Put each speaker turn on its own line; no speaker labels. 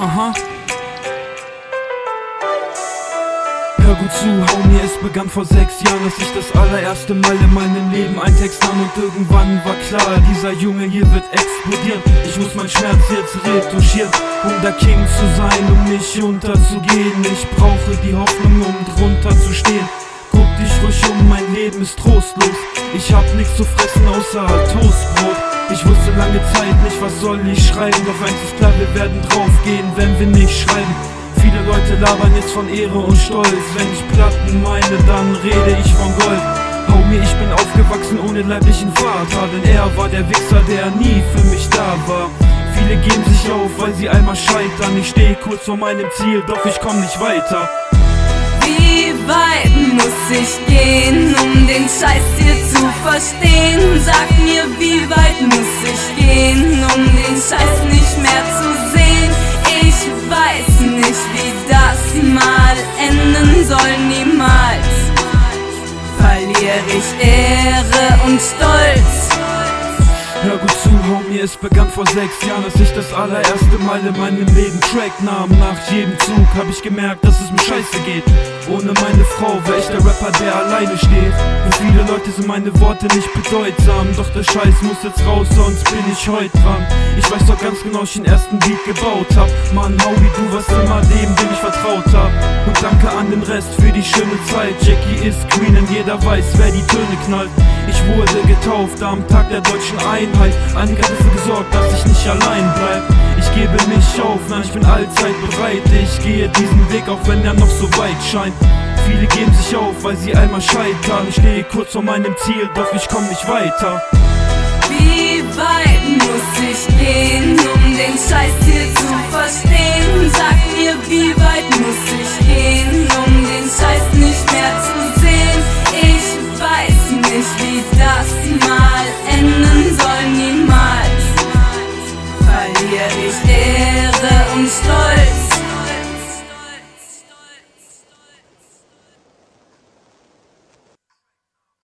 Aha. Hör gut zu, Homie, es begann vor 6 Jahren, als ich das allererste Mal in meinem Leben einen Text nahm. Und irgendwann war klar, dieser Junge hier wird explodieren. Ich muss meinen Schmerz jetzt retuschieren, um der King zu sein, um nicht unterzugehen. Ich brauche die Hoffnung, um drunter zu stehen. Guck dich ruhig um, mein Leben ist trostlos. Ich hab nichts zu fressen außer Toastbrot. Ich wusste lange Zeit nicht, was soll ich schreiben. Doch eins ist klar, wir werden draufgehen, wenn wir nicht schreiben. Viele Leute labern jetzt von Ehre und Stolz. Wenn ich Platten meine, dann rede ich von Gold. Homie, ich bin aufgewachsen ohne leiblichen Vater, denn er war der Wichser, der nie für mich da war. Viele geben sich auf, weil sie einmal scheitern. Ich stehe kurz vor meinem Ziel, doch ich komm nicht weiter.
Wie weit muss ich gehen, um den Scheiß hier zu verstehen? Sag mir, wie weit muss ich gehen, um den Scheiß nicht mehr zu sehen? Ich weiß nicht, wie das mal enden soll, niemals verliere ich Ehre und Stolz.
Hör gut zu, Homie, es begann vor 6 Jahren, als ich das allererste Mal in meinem Leben Track nahm. Nach jedem Zug hab ich gemerkt, dass es mir scheiße geht. Ohne meine Frau wär ich der Rapper, der alleine steht. Für viele Leute sind meine Worte nicht bedeutsam, doch der Scheiß muss jetzt raus, sonst bin ich heut dran. Ich weiß doch ganz genau, ich den ersten Beat gebaut hab. Mann, Howie, du warst immer dem ich vertraut hab. Und danke an den Rest für die schöne Zeit. Jackie ist Queen und jeder weiß, wer die Töne knallt. Ich wurde getauft am Tag der deutschen Einheit. Einige hat dafür gesorgt, dass ich nicht allein bleib. Ich gebe nicht auf, nein, ich bin allzeit bereit. Ich gehe diesen Weg, auch wenn er noch so weit scheint. Viele geben sich auf, weil sie einmal scheitern. Ich stehe kurz vor meinem Ziel, doch ich komm nicht weiter.
Wie weit muss ich gehen, um den Scheiß hier zu verstehen? Sag mir, wie weit muss ich